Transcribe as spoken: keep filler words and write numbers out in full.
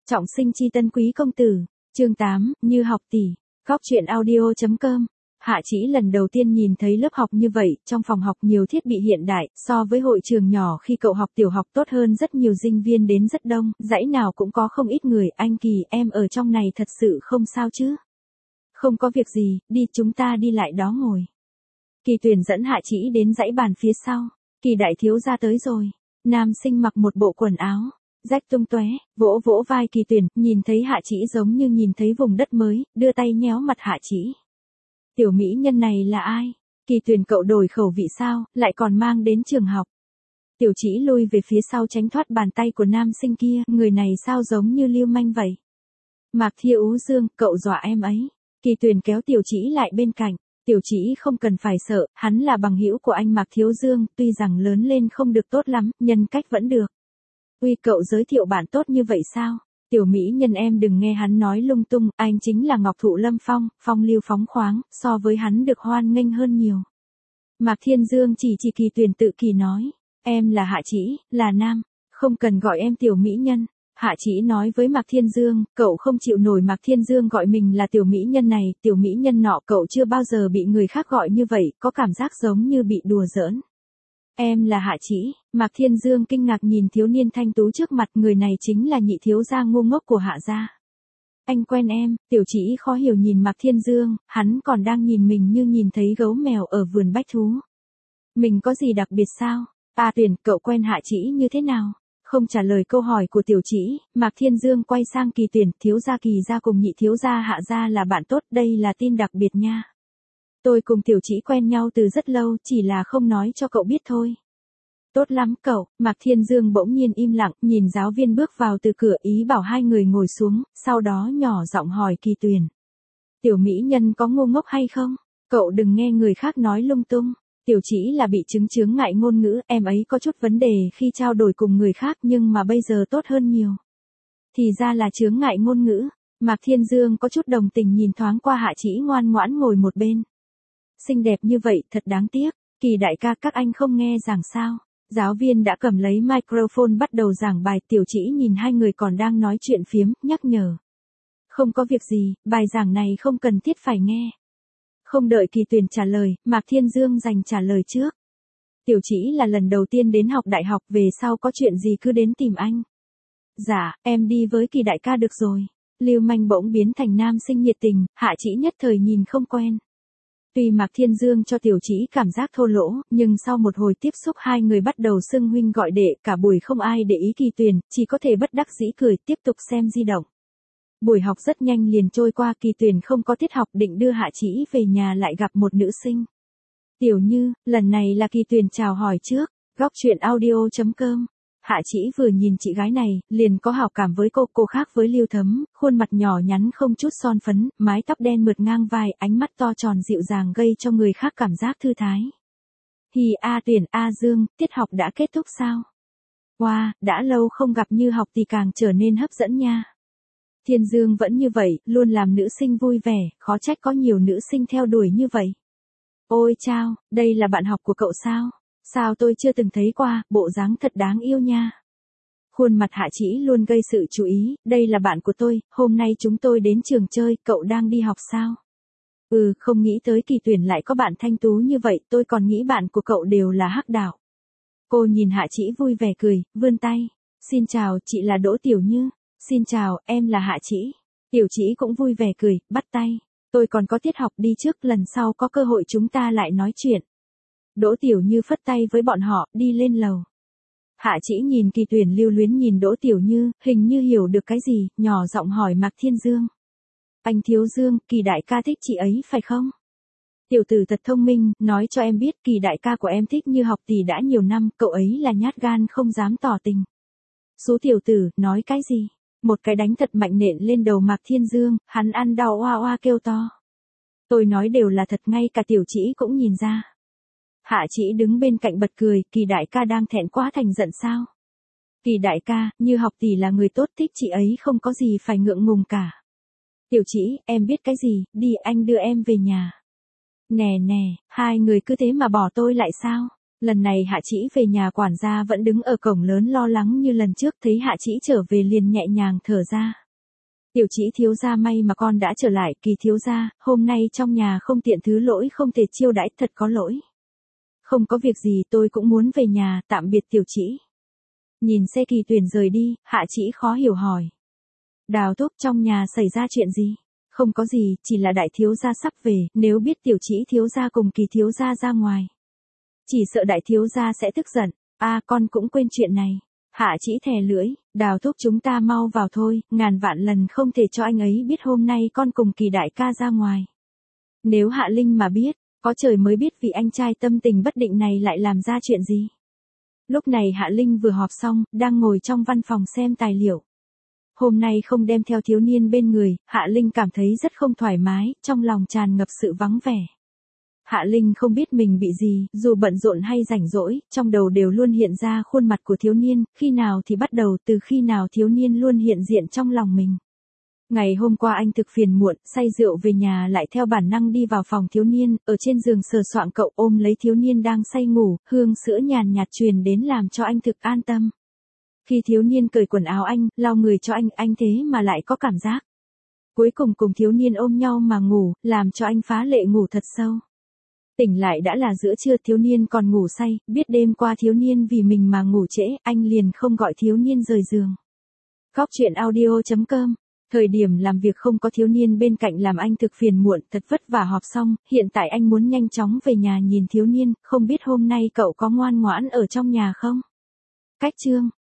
Trọng sinh chi tân quý công tử, chương tám, Như học tỷ, góc truyện audio chấm com. Hạ Chỉ lần đầu tiên nhìn thấy lớp học như vậy, trong phòng học nhiều thiết bị hiện đại, so với hội trường nhỏ khi cậu học tiểu học tốt hơn rất nhiều, sinh viên đến rất đông, dãy nào cũng có không ít người. Anh Kỳ, em ở trong này thật sự không sao chứ? Không có việc gì, đi chúng ta đi lại đó ngồi. Kỳ Tuyền dẫn Hạ Chỉ đến dãy bàn phía sau. Kỳ đại thiếu gia tới rồi. Nam sinh mặc một bộ quần áo rách tung tóe, vỗ vỗ vai Kỳ Tuyền, nhìn thấy Hạ Chỉ giống như nhìn thấy vùng đất mới, đưa tay nhéo mặt Hạ Chỉ. Tiểu mỹ nhân này là ai? Kỳ Tuyền, cậu đổi khẩu vị sao, lại còn mang đến trường học. Tiểu Chỉ lui về phía sau tránh thoát bàn tay của nam sinh kia, người này sao giống như lưu manh vậy? Mạc Thiêu Ú Dương, cậu dọa em ấy. Kỳ Tuyền kéo Tiểu Chỉ lại bên cạnh. Tiểu Chỉ không cần phải sợ, hắn là bằng hữu của anh Mạc Thiếu Dương, tuy rằng lớn lên không được tốt lắm, nhân cách vẫn được. Uy, cậu giới thiệu bạn tốt như vậy sao? Tiểu mỹ nhân, em đừng nghe hắn nói lung tung, anh chính là Ngọc Thụ Lâm Phong, phong lưu phóng khoáng, so với hắn được hoan nghênh hơn nhiều. Mạc Thiên Dương chỉ chỉ Kỳ Tuyền tự kỳ nói, em là Hạ Chỉ, là nam, không cần gọi em tiểu mỹ nhân. Hạ Chỉ nói với Mạc Thiên Dương, cậu không chịu nổi Mạc Thiên Dương gọi mình là tiểu mỹ nhân này, tiểu mỹ nhân nọ, cậu chưa bao giờ bị người khác gọi như vậy, có cảm giác giống như bị đùa giỡn. Em là Hạ Chỉ. Mạc Thiên Dương kinh ngạc nhìn thiếu niên thanh tú trước mặt, người này chính là nhị thiếu gia ngu ngốc của Hạ gia. Anh quen em. Tiểu Chỉ khó hiểu nhìn Mạc Thiên Dương, hắn còn đang nhìn mình như nhìn thấy gấu mèo ở vườn bách thú. Mình có gì đặc biệt sao? À Tuyền, cậu quen Hạ Chỉ như thế nào? Không trả lời câu hỏi của Tiểu Chỉ, Mạc Thiên Dương quay sang Kỳ Tuyền, thiếu gia Kỳ gia cùng nhị thiếu gia Hạ gia là bạn tốt, đây là tin đặc biệt nha. Tôi cùng Tiểu Chỉ quen nhau từ rất lâu, chỉ là không nói cho cậu biết thôi. Tốt lắm cậu. Mạc Thiên Dương bỗng nhiên im lặng, nhìn giáo viên bước vào từ cửa, ý bảo hai người ngồi xuống, sau đó nhỏ giọng hỏi Kỳ Tuyền. Tiểu mỹ nhân có ngu ngốc hay không? Cậu đừng nghe người khác nói lung tung. Tiểu Chỉ là bị chứng chướng ngại ngôn ngữ, em ấy có chút vấn đề khi trao đổi cùng người khác, nhưng mà bây giờ tốt hơn nhiều. Thì ra là chướng ngại ngôn ngữ. Mạc Thiên Dương có chút đồng tình nhìn thoáng qua Hạ Chỉ ngoan ngoãn ngồi một bên. Xinh đẹp như vậy, thật đáng tiếc. Kỳ đại ca, các anh không nghe giảng sao? Giáo viên đã cầm lấy microphone bắt đầu giảng bài. Tiểu Chỉ nhìn hai người còn đang nói chuyện phiếm, nhắc nhở. Không có việc gì, bài giảng này không cần thiết phải nghe. Không đợi Kỳ Tuyền trả lời, Mạc Thiên Dương dành trả lời trước. Tiểu Chỉ là lần đầu tiên đến học đại học, về sau có chuyện gì cứ đến tìm anh. Dạ, em đi với Kỳ đại ca được rồi. Lưu manh bỗng biến thành nam sinh nhiệt tình, Hạ Chỉ nhất thời nhìn không quen. Tuy Mạc Thiên Dương cho Tiểu Chỉ cảm giác thô lỗ, nhưng sau một hồi tiếp xúc hai người bắt đầu xưng huynh gọi đệ, cả buổi không ai để ý Kỳ Tuyền, chỉ có thể bất đắc dĩ cười, tiếp tục xem di động. Buổi học rất nhanh liền trôi qua, Kỳ Tuyền không có tiết học, định đưa Hạ Chỉ về nhà lại gặp một nữ sinh. Tiểu Như, lần này là Kỳ Tuyền chào hỏi trước, góc truyện audio chấm com. Hạ Chỉ vừa nhìn chị gái này, liền có hảo cảm với cô, cô khác với Lưu Thấm, khuôn mặt nhỏ nhắn không chút son phấn, mái tóc đen mượt ngang vai, ánh mắt to tròn dịu dàng gây cho người khác cảm giác thư thái. Hì a Tuyền, a Dương, tiết học đã kết thúc sao? Wow, đã lâu không gặp, Như học thì càng trở nên hấp dẫn nha. Thiên Dương vẫn như vậy, luôn làm nữ sinh vui vẻ, khó trách có nhiều nữ sinh theo đuổi như vậy. Ôi chao, đây là bạn học của cậu sao? Sao tôi chưa từng thấy qua, bộ dáng thật đáng yêu nha. Khuôn mặt Hạ Chỉ luôn gây sự chú ý, đây là bạn của tôi, hôm nay chúng tôi đến trường chơi, cậu đang đi học sao? Ừ, không nghĩ tới Kỳ Tuyền lại có bạn thanh tú như vậy, tôi còn nghĩ bạn của cậu đều là hắc đạo. Cô nhìn Hạ Chỉ vui vẻ cười, vươn tay. Xin chào, chị là Đỗ Tiểu Như. Xin chào, em là Hạ Chỉ. Tiểu Chỉ cũng vui vẻ cười, bắt tay. Tôi còn có tiết học đi trước, lần sau có cơ hội chúng ta lại nói chuyện. Đỗ Tiểu Như phất tay với bọn họ, đi lên lầu. Hạ Chỉ nhìn Kỳ Tuyền lưu luyến nhìn Đỗ Tiểu Như, hình như hiểu được cái gì, nhỏ giọng hỏi Mạc Thiên Dương. Anh Thiếu Dương, Kỳ đại ca thích chị ấy phải không? Tiểu tử thật thông minh, nói cho em biết Kỳ đại ca của em thích Như học tỷ đã nhiều năm, cậu ấy là nhát gan không dám tỏ tình. Số tiểu tử, nói cái gì? Một cái đánh thật mạnh nện lên đầu Mạc Thiên Dương, hắn ăn đau oa oa kêu to. Tôi nói đều là thật, ngay cả Tiểu Chỉ cũng nhìn ra. Hạ Chỉ đứng bên cạnh bật cười, Kỳ đại ca đang thẹn quá thành giận sao? Kỳ đại ca, Như học tỷ là người tốt, thích chị ấy không có gì phải ngượng ngùng cả. Tiểu Chỉ, em biết cái gì, đi anh đưa em về nhà. Nè nè, hai người cứ thế mà bỏ tôi lại sao? Lần này Hạ Chỉ về nhà quản gia vẫn đứng ở cổng lớn lo lắng như lần trước, thấy Hạ Chỉ trở về liền nhẹ nhàng thở ra. Tiểu Chỉ thiếu gia, may mà con đã trở lại. Kỳ thiếu gia, hôm nay trong nhà không tiện, thứ lỗi không thể chiêu đãi, thật có lỗi. Không có việc gì, tôi cũng muốn về nhà, tạm biệt Tiểu Chỉ. Nhìn xe Kỳ Tuyển rời đi, Hạ Chỉ khó hiểu hỏi. Đào thúc, trong nhà xảy ra chuyện gì? Không có gì, chỉ là đại thiếu gia sắp về, nếu biết Tiểu Chỉ thiếu gia cùng Kỳ thiếu gia ra ngoài, chỉ sợ đại thiếu gia sẽ tức giận. A à, con cũng quên chuyện này. Hạ Chỉ thè lưỡi, Đào thúc, chúng ta mau vào thôi, ngàn vạn lần không thể cho anh ấy biết hôm nay con cùng Kỳ đại ca ra ngoài. Nếu Hạ Linh mà biết, có trời mới biết vị anh trai tâm tình bất định này lại làm ra chuyện gì. Lúc này Hạ Linh vừa họp xong, đang ngồi trong văn phòng xem tài liệu. Hôm nay không đem theo thiếu niên bên người, Hạ Linh cảm thấy rất không thoải mái, trong lòng tràn ngập sự vắng vẻ. Hạ Linh không biết mình bị gì, dù bận rộn hay rảnh rỗi, trong đầu đều luôn hiện ra khuôn mặt của thiếu niên, khi nào thì bắt đầu, từ khi nào thiếu niên luôn hiện diện trong lòng mình. Ngày hôm qua anh thực phiền muộn, say rượu về nhà lại theo bản năng đi vào phòng thiếu niên, ở trên giường sờ soạng cậu ôm lấy thiếu niên đang say ngủ, hương sữa nhàn nhạt truyền đến làm cho anh thực an tâm. Khi thiếu niên cởi quần áo anh, lau người cho anh, anh thế mà lại có cảm giác. Cuối cùng cùng thiếu niên ôm nhau mà ngủ, làm cho anh phá lệ ngủ thật sâu. Tỉnh lại đã là giữa trưa, thiếu niên còn ngủ say, biết đêm qua thiếu niên vì mình mà ngủ trễ, anh liền không gọi thiếu niên rời giường. Góc truyện audio chấm com. Thời điểm làm việc không có thiếu niên bên cạnh làm anh thực phiền muộn, thật vất vả họp xong, hiện tại anh muốn nhanh chóng về nhà nhìn thiếu niên, không biết hôm nay cậu có ngoan ngoãn ở trong nhà không? Cách chương